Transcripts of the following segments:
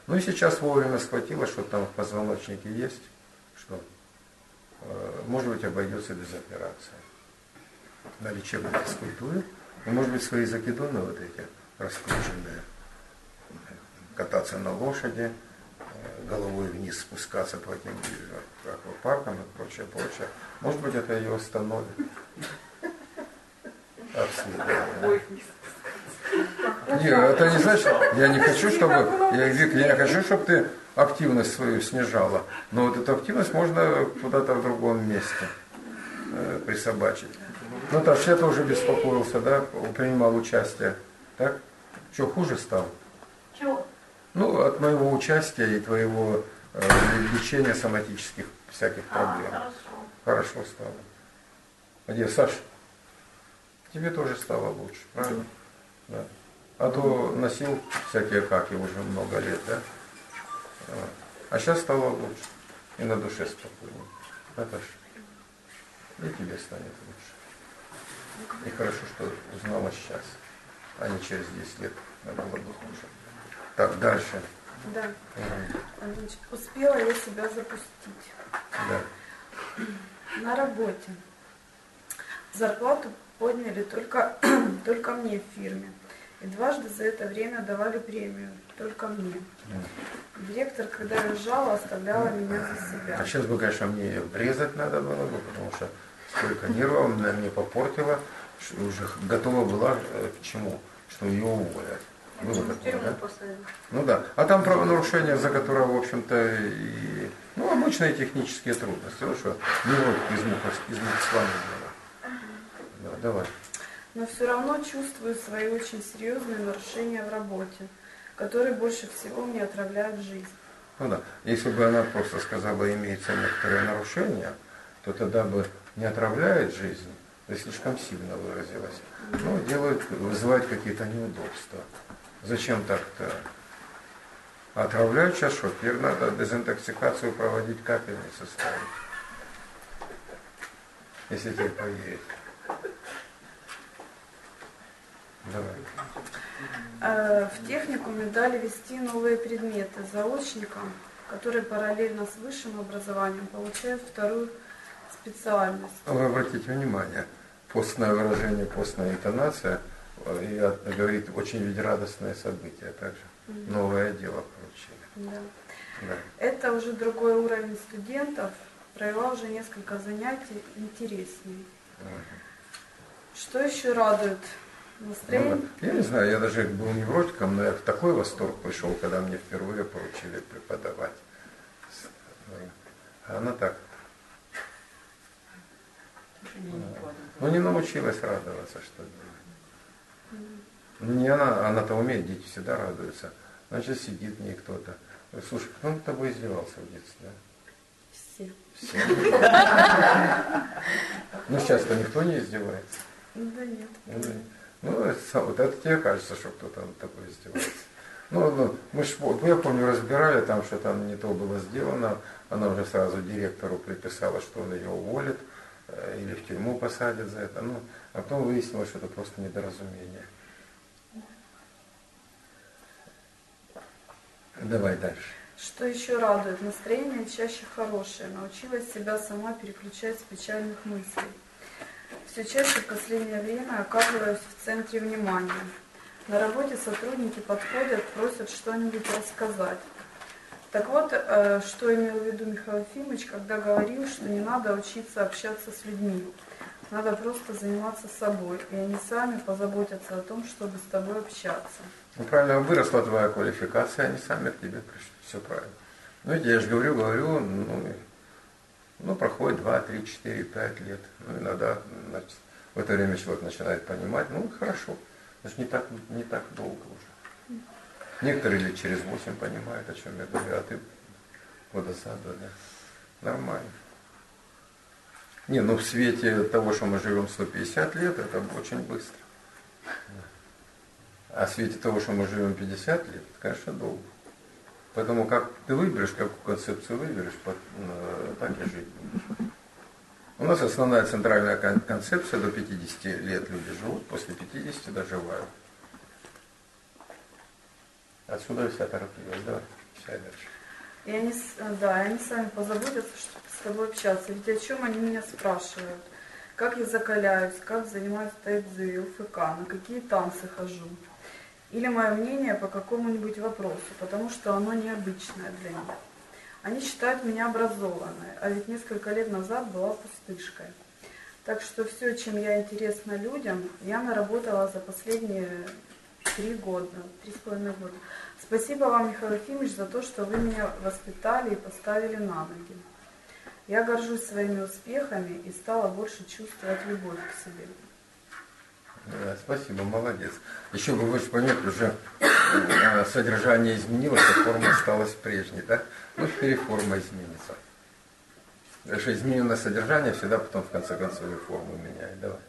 Ну и сейчас вовремя схватило, что там в позвоночнике есть, что, может быть, обойдется без операции. На лечебной физкультуре. И, может быть, свои закидоны вот эти раскрученные, кататься на лошади, головой вниз спускаться по этим аквапаркам и прочее, прочее. Может быть, это ее остановит. Обследование. Нет, это не значит, я не хочу, чтобы ты активность свою снижала. Но вот эту активность можно куда-то в другом месте присобачить. Ну, так, я тоже беспокоился, да, принимал участие. Так? Что, хуже стало? Чего? Ну, от моего участия и твоего лечения соматических всяких проблем. Хорошо стало. Где, Саша? Тебе тоже стало лучше, правильно? Да. А то носил всякие каки уже много лет, да? А сейчас стало лучше. И на душе спокойнее. Наташа, и тебе станет лучше. И хорошо, что узнала сейчас, а не через 10 лет. Было бы хуже. Так, дальше. Да. Значит, успела я себя запустить. Да. На работе. Зарплату подняли только мне в фирме. И дважды за это время давали премию. Только мне. Директор, когда уезжала, оставляла меня за себя. А сейчас бы, конечно, мне врезать надо было бы, потому что столько нервов она мне попортила, что уже готова была к чему? Что ее уволят. Было такое, да? Ну да. А там правонарушение, за которое, в общем-то, и, ну, обычные технические трудности. Вот что, не вот из мух с вами было. Да, давай. Но все равно чувствую свои очень серьезные нарушения в работе, которые больше всего мне отравляют жизнь. Ну да. Если бы она просто сказала, имеются некоторые нарушения, то тогда бы не отравляет жизнь, да слишком сильно выразилась. Ну, вызывает какие-то неудобства. Зачем так-то? Отравляют сейчас что? Теперь надо дезинтоксикацию проводить, капельницы ставить. Если тебе поверить. Давай. В техникуме дали вести новые предметы заочникам, которые параллельно с высшим образованием получают вторую специальность. Вы обратите внимание, постное выражение, постная интонация и говорит очень ведь радостное событие также. Новое дело получили. Да. Да. Это уже другой уровень студентов, провела уже несколько занятий интереснее. Что еще радует? Настроение? Ну, я не знаю, я даже был невротиком, но я в такой восторг пришел, когда мне впервые поручили преподавать. А она так. Ну, не научилась радоваться, что делать. Не она-то умеет, дети всегда радуются. Значит, сидит в ней кто-то. Слушай, кто над тобой издевался в детстве? Все. Ну, сейчас-то никто не издевается. Да нет. Ну, вот это тебе кажется, что кто-то над тобой издевается. Я помню, разбирали там, что там не то было сделано. Она уже сразу директору приписала, что он ее уволит или в тюрьму посадит за это. Ну, а потом выяснилось, что это просто недоразумение. Давай дальше. Что еще радует? Настроение чаще хорошее. Научилась себя сама переключать с печальных мыслей. Все чаще в последнее время оказываюсь в центре внимания. На работе сотрудники подходят, просят что-нибудь рассказать. Так вот, что имел в виду Михаил Ефимович, когда говорил, что не надо учиться общаться с людьми. Надо просто заниматься собой, и они сами позаботятся о том, чтобы с тобой общаться. Ну, правильно, выросла твоя квалификация, они сами к тебе пришли. Все правильно. Ну, я же говорю, проходит 2, 3, 4, 5 лет. Ну, иногда, значит, в это время человек начинает понимать, ну, хорошо. Значит, не так долго уже. Некоторые лет через 8 понимают, о чем я говорю, а ты года за 2, да. Нормально. Не, в свете того, что мы живем 150 лет, это очень быстро. А в свете того, что мы живем 50 лет, это, конечно, долго. Поэтому как ты выберешь, какую концепцию выберешь, так и жить будешь. У нас основная центральная концепция: до 50 лет люди живут, после 50 доживают. Отсюда вся торопливость. Давай, сядь дальше. И они, да, и они сами позаботятся, чтобы с тобой общаться. Ведь о чем они меня спрашивают? Как я закаляюсь, как занимаюсь тайцзи, УФК, на какие танцы хожу. Или мое мнение по какому-нибудь вопросу, потому что оно необычное для них. Они считают меня образованной, а ведь несколько лет назад была пустышкой. Так что все, чем я интересна людям, я наработала за последние 3,5 года. Спасибо вам, Михаил Ефимович, за то, что вы меня воспитали и поставили на ноги. Я горжусь своими успехами и стала больше чувствовать любовь к себе. Да, спасибо, молодец. Еще бы вы же поняли, уже содержание изменилось, а форма осталась прежней, да? Ну, теперь и форма изменится. Потому что измененное содержание всегда потом в конце концов и форму меняет. Давай.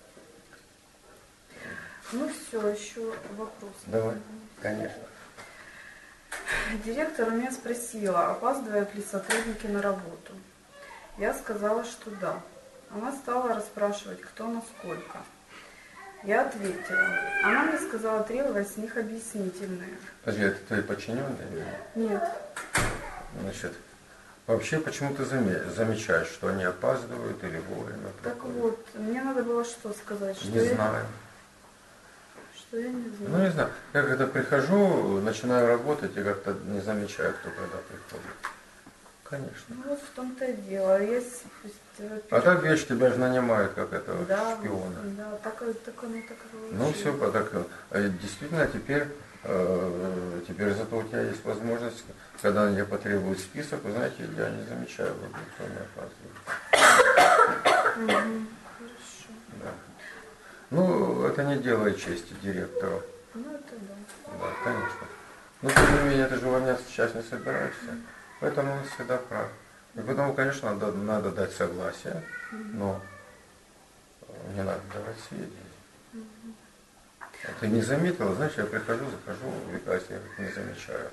Ну все, еще вопрос. Давай, конечно. Директор у меня спросила, опаздывают ли сотрудники на работу. Я сказала, что да. Она стала расспрашивать, кто насколько. Я ответила. Она мне сказала требовать с них объяснительные. Подожди, это твои подчиненные? Нет. Значит, вообще почему ты замечаешь, что они опаздывают или вовремя Так приходят? вот, мне надо было что сказать? Что Не знаю. Что я не знаю. Ну, не знаю. Я когда прихожу, начинаю работать и как-то не замечаю, кто когда приходит. Конечно. Ну вот в том-то и дело. А так, видишь, тебя же нанимают как этого да, шпиона. Да, так оно так и Ну все, так, действительно теперь зато у тебя есть возможность, когда они потребуют список, вы знаете, я не замечаю, вот никто не опаздывает. Хорошо. Да. Ну, это не делает чести директору. Ну это да. Да, конечно. Но тем не менее, ты же увольняться сейчас не собираешься. Поэтому он всегда прав. И поэтому, конечно, надо дать согласие, но не надо давать сведения. А ты не заметила, знаешь, я прихожу, захожу, увлекаюсь, я их не замечаю.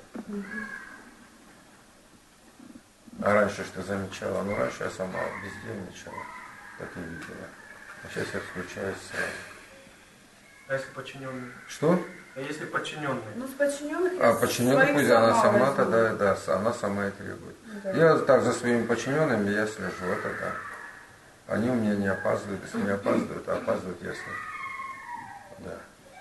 А раньше что замечала? Ну, раньше я сама бездельничала, так и видела. А сейчас я включаюсь сразу. А если подчиненные? Что? А если подчиненные? Ну, с подчиненных А подчиненных своих пусть она сама возьму. тогда, да, она сама и требует. Да. Я так за своими подчиненными я слежу, это да. Они у меня не опаздывают, если не опаздывают, а опаздывают ясно. Да.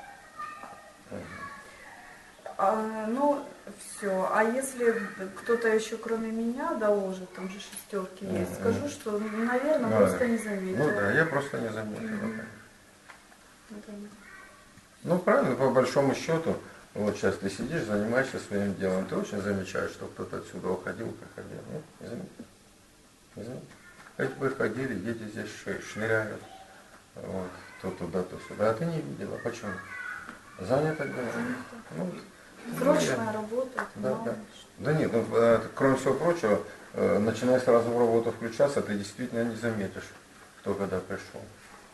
Ну, все. А если кто-то еще кроме меня доложит, там же шестерки есть, скажу, что, наверное, Да. просто не заметила. Ну да, я просто не заметила. Да. Ну правильно, по большому счету, вот сейчас ты сидишь, занимаешься своим делом, ты очень замечаешь, что кто-то отсюда уходил, приходил. Нет, не заметил. Не заметил. Эти бы ходили, дети здесь шныряют, вот, то туда, то сюда. А ты не видела. Почему? Занято делом. Ну, Срочная работа. Да, мало да. ли что. Да нет, ну, кроме всего прочего, начиная сразу в работу включаться, ты действительно не заметишь, кто когда пришел.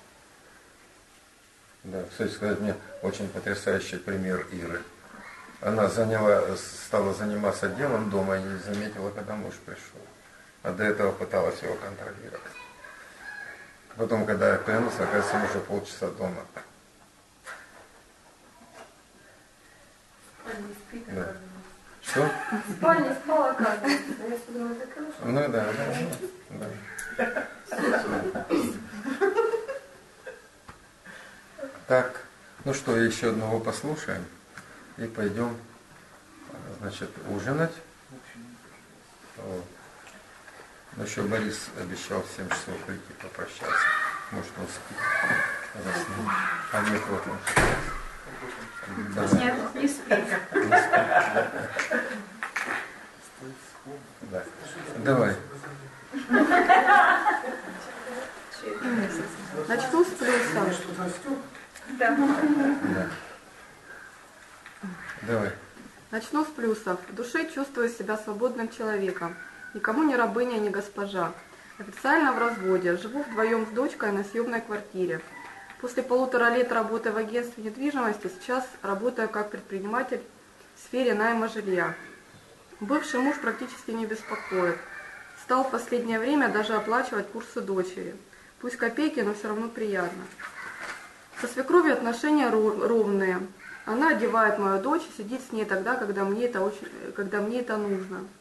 Да, кстати сказать, мне очень потрясающий пример Иры. Она стала заниматься делом дома и не заметила, когда муж пришел. А до этого пыталась его контролировать. Потом, когда я клянусь, оказывается, он уже полчаса дома. Да. Что? В спальне спала, оказывается. Я подумала, закрыла. Ну да. Так, ну что, еще одного послушаем и пойдем, значит, ужинать. Вот. Ну еще Борис обещал в 7 часов прийти попрощаться. Может, он спит. Заснул. А нет, вот он. Да. Нет, не спит. Да. Давай. Начну с плюсов. Да. Давай. Начну с плюсов. В душе чувствую себя свободным человеком. Никому не рабыня, не госпожа. Официально в разводе. Живу вдвоем с дочкой на съемной квартире. После 1,5 лет работы в агентстве недвижимости сейчас работаю как предприниматель в сфере найма жилья. Бывший муж практически не беспокоит. Стал в последнее время даже оплачивать курсы дочери. Пусть копейки, но все равно приятно. Со свекровью отношения ровные. Она одевает мою дочь и сидит с ней тогда, когда мне это нужно.